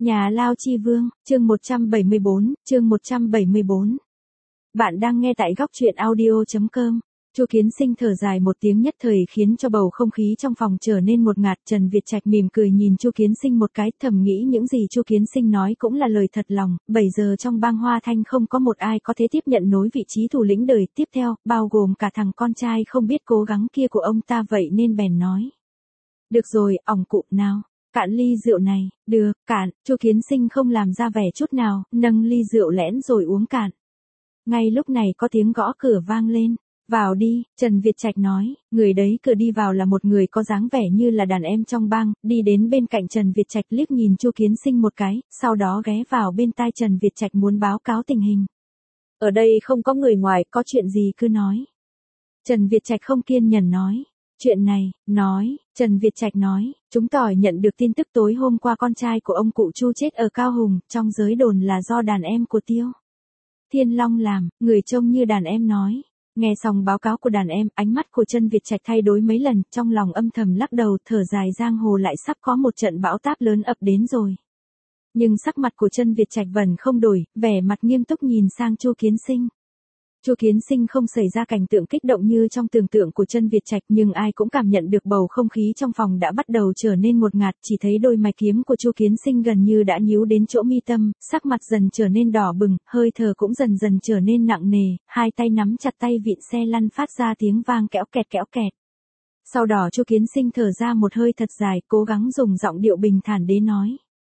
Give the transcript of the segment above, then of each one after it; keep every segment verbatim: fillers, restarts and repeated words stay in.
Nhà Lao Chi Vương, chương một trăm bảy mươi bốn, chương một trăm bảy mươi bốn. Bạn đang nghe tại góc truyện audio chấm com. Chu Kiến Sinh thở dài một tiếng nhất thời khiến cho bầu không khí trong phòng trở nên ngột ngạt. Trần Việt Trạch mỉm cười nhìn Chu Kiến Sinh một cái, thầm nghĩ những gì Chu Kiến Sinh nói cũng là lời thật lòng. Bây giờ trong bang Hoa Thanh không có một ai có thể tiếp nhận nối vị trí thủ lĩnh đời tiếp theo, bao gồm cả thằng con trai không biết cố gắng kia của ông ta, vậy nên bèn nói. Được rồi, ỏng cụ nào. Cạn ly rượu này. Được, cạn. Chu Kiến Sinh không làm ra vẻ chút nào, nâng ly rượu lẽn rồi uống cạn. Ngay lúc này có tiếng gõ cửa vang lên. Vào đi, Trần Việt Trạch nói. Người đấy cửa đi vào là một người có dáng vẻ như là đàn em trong bang, đi đến bên cạnh Trần Việt Trạch liếc nhìn Chu Kiến Sinh một cái, sau đó ghé vào bên tai Trần Việt Trạch muốn báo cáo tình hình. Ở đây không có người ngoài, có chuyện gì cứ nói. Trần Việt Trạch không kiên nhẫn nói. Chuyện này, nói, Trần Việt Trạch nói, chúng tỏi nhận được tin tức tối hôm qua con trai của ông cụ Chu chết ở Cao Hùng, trong giới đồn là do đàn em của Tiêu Thiên Long làm, người trông như đàn em nói. Nghe xong báo cáo của đàn em, ánh mắt của Trần Việt Trạch thay đổi mấy lần, trong lòng âm thầm lắc đầu, thở dài, giang hồ lại sắp có một trận bão táp lớn ập đến rồi. Nhưng sắc mặt của Trần Việt Trạch vẫn không đổi, vẻ mặt nghiêm túc nhìn sang Chu Kiến Sinh. Chu Kiến Sinh không xảy ra cảnh tượng kích động như trong tưởng tượng của Trần Việt Trạch, nhưng ai cũng cảm nhận được bầu không khí trong phòng đã bắt đầu trở nên ngột ngạt, chỉ thấy đôi mày kiếm của Chu Kiến Sinh gần như đã nhíu đến chỗ mi tâm, sắc mặt dần trở nên đỏ bừng, hơi thở cũng dần dần trở nên nặng nề, hai tay nắm chặt tay vịn xe lăn phát ra tiếng vang kẽo kẹt kẽo kẹt. Sau đó Chu Kiến Sinh thở ra một hơi thật dài, cố gắng dùng giọng điệu bình thản để nói.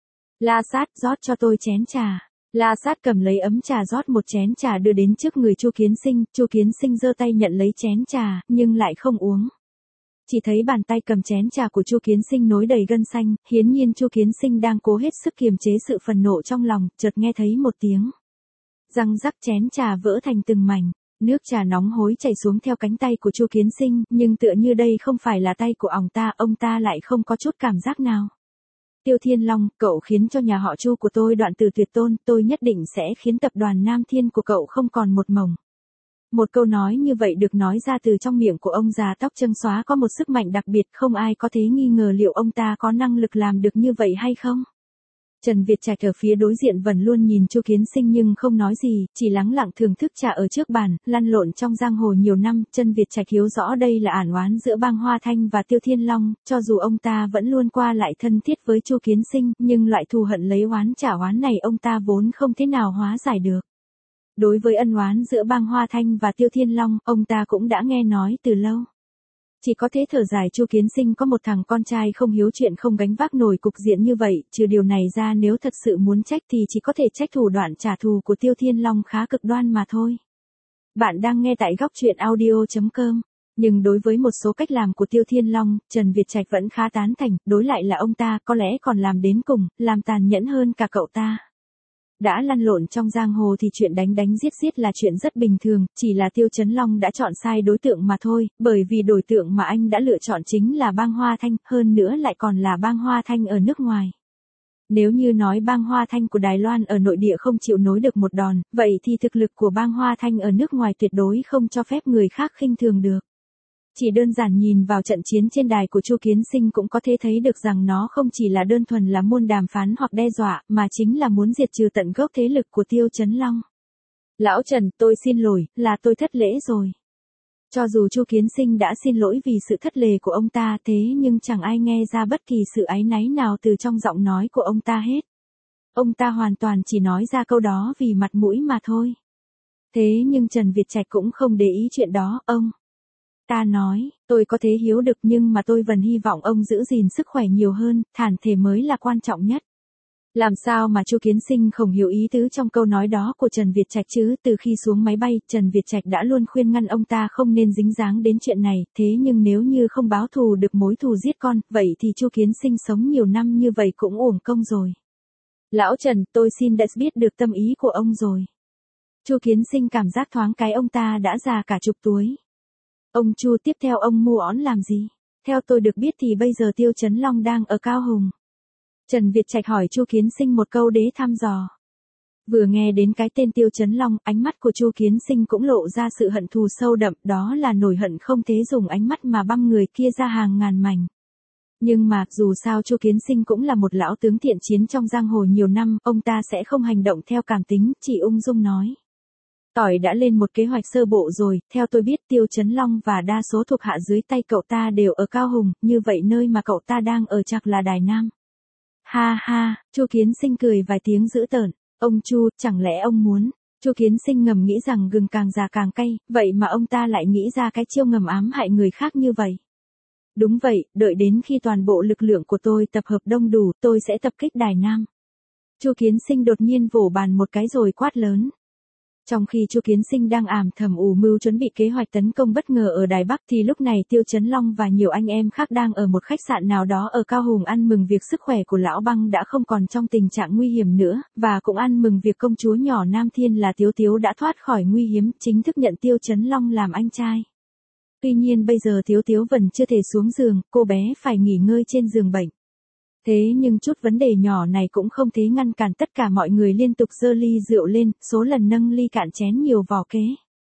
La Sát, rót cho tôi chén trà. La Sát cầm lấy ấm trà rót một chén trà đưa đến trước người Chu Kiến Sinh, Chu Kiến Sinh giơ tay nhận lấy chén trà, nhưng lại không uống. Chỉ thấy bàn tay cầm chén trà của Chu Kiến Sinh nối đầy gân xanh, hiển nhiên Chu Kiến Sinh đang cố hết sức kiềm chế sự phần nộ trong lòng, chợt nghe thấy một tiếng. Răng rắc, chén trà vỡ thành từng mảnh, nước trà nóng hối chảy xuống theo cánh tay của Chu Kiến Sinh, nhưng tựa như đây không phải là tay của ông ta, ông ta lại không có chút cảm giác nào. Tiêu Thiên Long, cậu khiến cho nhà họ Chu của tôi đoạn từ tuyệt tôn, tôi nhất định sẽ khiến tập đoàn Nam Thiên của cậu không còn một mồng. Một câu nói như vậy được nói ra từ trong miệng của ông già tóc trắng xóa có một sức mạnh đặc biệt, không ai có thể nghi ngờ liệu ông ta có năng lực làm được như vậy hay không. Trần Việt Trạch ở phía đối diện vẫn luôn nhìn Chu Kiến Sinh nhưng không nói gì, chỉ lắng lặng thưởng thức trà ở trước bàn, lăn lộn trong giang hồ nhiều năm, Trần Việt Trạch hiểu rõ đây là ản oán giữa bang Hoa Thanh và Tiêu Thiên Long, cho dù ông ta vẫn luôn qua lại thân thiết với Chu Kiến Sinh, nhưng loại thù hận lấy oán trả oán này ông ta vốn không thế nào hóa giải được. Đối với ân oán giữa bang Hoa Thanh và Tiêu Thiên Long, ông ta cũng đã nghe nói từ lâu. Chỉ có thế thở dài, Chu Kiến Sinh có một thằng con trai không hiếu chuyện không gánh vác nổi cục diện như vậy, trừ điều này ra nếu thật sự muốn trách thì chỉ có thể trách thủ đoạn trả thù của Tiêu Thiên Long khá cực đoan mà thôi. Bạn đang nghe tại góc truyện audio chấm com. Nhưng đối với một số cách làm của Tiêu Thiên Long, Trần Việt Trạch vẫn khá tán thành, đối lại là ông ta có lẽ còn làm đến cùng, làm tàn nhẫn hơn cả cậu ta. Đã lăn lộn trong giang hồ thì chuyện đánh đánh giết giết là chuyện rất bình thường, chỉ là Tiêu Chấn Long đã chọn sai đối tượng mà thôi, bởi vì đối tượng mà anh đã lựa chọn chính là bang Hoa Thanh, hơn nữa lại còn là bang Hoa Thanh ở nước ngoài. Nếu như nói bang Hoa Thanh của Đài Loan ở nội địa không chịu nối được một đòn, vậy thì thực lực của bang Hoa Thanh ở nước ngoài tuyệt đối không cho phép người khác khinh thường được. Chỉ đơn giản nhìn vào trận chiến trên đài của Chu Kiến Sinh cũng có thể thấy được rằng nó không chỉ là đơn thuần là môn đàm phán hoặc đe dọa, mà chính là muốn diệt trừ tận gốc thế lực của Tiêu Chấn Long. Lão Trần, tôi xin lỗi, là tôi thất lễ rồi. Cho dù Chu Kiến Sinh đã xin lỗi vì sự thất lễ của ông ta, thế nhưng chẳng ai nghe ra bất kỳ sự áy náy nào từ trong giọng nói của ông ta hết. Ông ta hoàn toàn chỉ nói ra câu đó vì mặt mũi mà thôi. Thế nhưng Trần Việt Trạch cũng không để ý chuyện đó, ông ta nói, tôi có thể hiểu được nhưng mà tôi vẫn hy vọng ông giữ gìn sức khỏe nhiều hơn, thản thể mới là quan trọng nhất. Làm sao mà Chu Kiến Sinh không hiểu ý tứ trong câu nói đó của Trần Việt Trạch chứ, từ khi xuống máy bay, Trần Việt Trạch đã luôn khuyên ngăn ông ta không nên dính dáng đến chuyện này, thế nhưng nếu như không báo thù được mối thù giết con, vậy thì Chu Kiến Sinh sống nhiều năm như vậy cũng uổng công rồi. Lão Trần, tôi xin đã biết được tâm ý của ông rồi. Chu Kiến Sinh cảm giác thoáng cái ông ta đã già cả chục tuổi. Ông Chu, tiếp theo ông mua ón làm gì? Theo tôi được biết thì bây giờ Tiêu Chấn Long đang ở Cao Hùng. Trần Việt Trạch hỏi Chu Kiến Sinh một câu để thăm dò. Vừa nghe đến cái tên Tiêu Chấn Long, ánh mắt của Chu Kiến Sinh cũng lộ ra sự hận thù sâu đậm, đó là nổi hận không thể dùng ánh mắt mà băm người kia ra hàng ngàn mảnh. Nhưng mà, dù sao Chu Kiến Sinh cũng là một lão tướng thiện chiến trong giang hồ nhiều năm, ông ta sẽ không hành động theo cảm tính, chỉ ung dung nói. Tỏi đã lên một kế hoạch sơ bộ rồi, theo tôi biết Tiêu Chấn Long và đa số thuộc hạ dưới tay cậu ta đều ở Cao Hùng, như vậy nơi mà cậu ta đang ở chắc là Đài Nam. Ha ha, Chu Kiến Sinh cười vài tiếng dữ tợn, ông Chu, chẳng lẽ ông muốn... Chu Kiến Sinh ngầm nghĩ rằng gừng càng già càng cay, vậy mà ông ta lại nghĩ ra cái chiêu ngầm ám hại người khác như vậy. Đúng vậy, đợi đến khi toàn bộ lực lượng của tôi tập hợp đông đủ, tôi sẽ tập kích Đài Nam. Chu Kiến Sinh đột nhiên vỗ bàn một cái rồi quát lớn. Trong khi Chu Kiến Sinh đang ảm thầm ủ mưu chuẩn bị kế hoạch tấn công bất ngờ ở Đài Bắc thì lúc này Tiêu Chấn Long và nhiều anh em khác đang ở một khách sạn nào đó ở Cao Hùng ăn mừng việc sức khỏe của Lão Băng đã không còn trong tình trạng nguy hiểm nữa, và cũng ăn mừng việc công chúa nhỏ Nam Thiên là Tiếu Tiếu đã thoát khỏi nguy hiểm, chính thức nhận Tiêu Chấn Long làm anh trai. Tuy nhiên bây giờ Tiếu Tiếu vẫn chưa thể xuống giường, cô bé phải nghỉ ngơi trên giường bệnh. Thế nhưng chút vấn đề nhỏ này cũng không thể ngăn cản tất cả mọi người liên tục giơ ly rượu lên, số lần nâng ly cạn chén nhiều vò kế.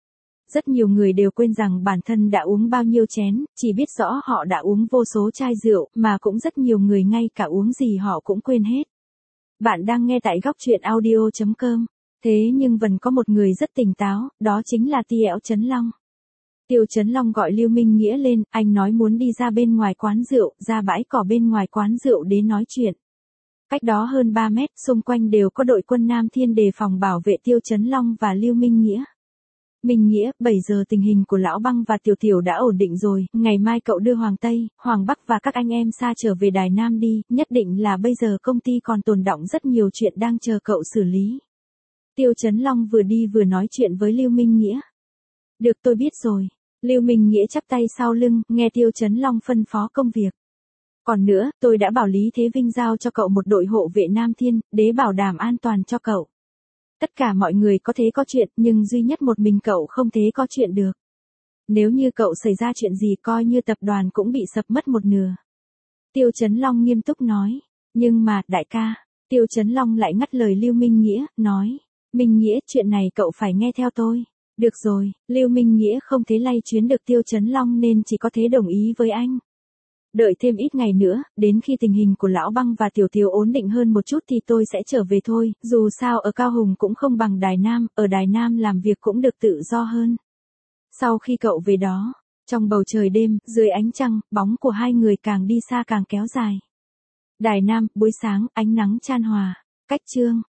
Rất nhiều người đều quên rằng bản thân đã uống bao nhiêu chén, chỉ biết rõ họ đã uống vô số chai rượu, mà cũng rất nhiều người ngay cả uống gì họ cũng quên hết. Bạn đang nghe tại góc truyện audio chấm com. Thế nhưng vẫn có một người rất tỉnh táo, đó chính là Tiêu Chấn Long. Tiêu Chấn Long gọi Lưu Minh Nghĩa lên, anh nói muốn đi ra bên ngoài quán rượu, ra bãi cỏ bên ngoài quán rượu để nói chuyện. Cách đó hơn ba mét, xung quanh đều có đội quân Nam Thiên đề phòng bảo vệ Tiêu Chấn Long và Lưu Minh Nghĩa. Minh Nghĩa, bảy giờ tình hình của Lão Băng và Tiểu Tiểu đã ổn định rồi, ngày mai cậu đưa Hoàng Tây, Hoàng Bắc và các anh em xa trở về Đài Nam đi, nhất định là bây giờ công ty còn tồn đọng rất nhiều chuyện đang chờ cậu xử lý. Tiêu Chấn Long vừa đi vừa nói chuyện với Lưu Minh Nghĩa. Được, tôi biết rồi. Lưu Minh Nghĩa chắp tay sau lưng, nghe Tiêu Chấn Long phân phó công việc. Còn nữa, tôi đã bảo Lý Thế Vinh giao cho cậu một đội hộ vệ Nam Thiên, để bảo đảm an toàn cho cậu. Tất cả mọi người có thể có chuyện, nhưng duy nhất một mình cậu không thể có chuyện được. Nếu như cậu xảy ra chuyện gì coi như tập đoàn cũng bị sập mất một nửa. Tiêu Chấn Long nghiêm túc nói. Nhưng mà, đại ca, Tiêu Chấn Long lại ngắt lời Lưu Minh Nghĩa, nói. Minh Nghĩa, chuyện này cậu phải nghe theo tôi. Được rồi, Lưu Minh Nghĩa không thể lay chuyến được Tiêu Chấn Long nên chỉ có thể đồng ý với anh. Đợi thêm ít ngày nữa, đến khi tình hình của Lão Băng và Tiểu Tiểu ổn định hơn một chút thì tôi sẽ trở về thôi, dù sao ở Cao Hùng cũng không bằng Đài Nam, ở Đài Nam làm việc cũng được tự do hơn. Sau khi cậu về đó, trong bầu trời đêm, dưới ánh trăng, bóng của hai người càng đi xa càng kéo dài. Đài Nam, buổi sáng, ánh nắng chan hòa. Cách chương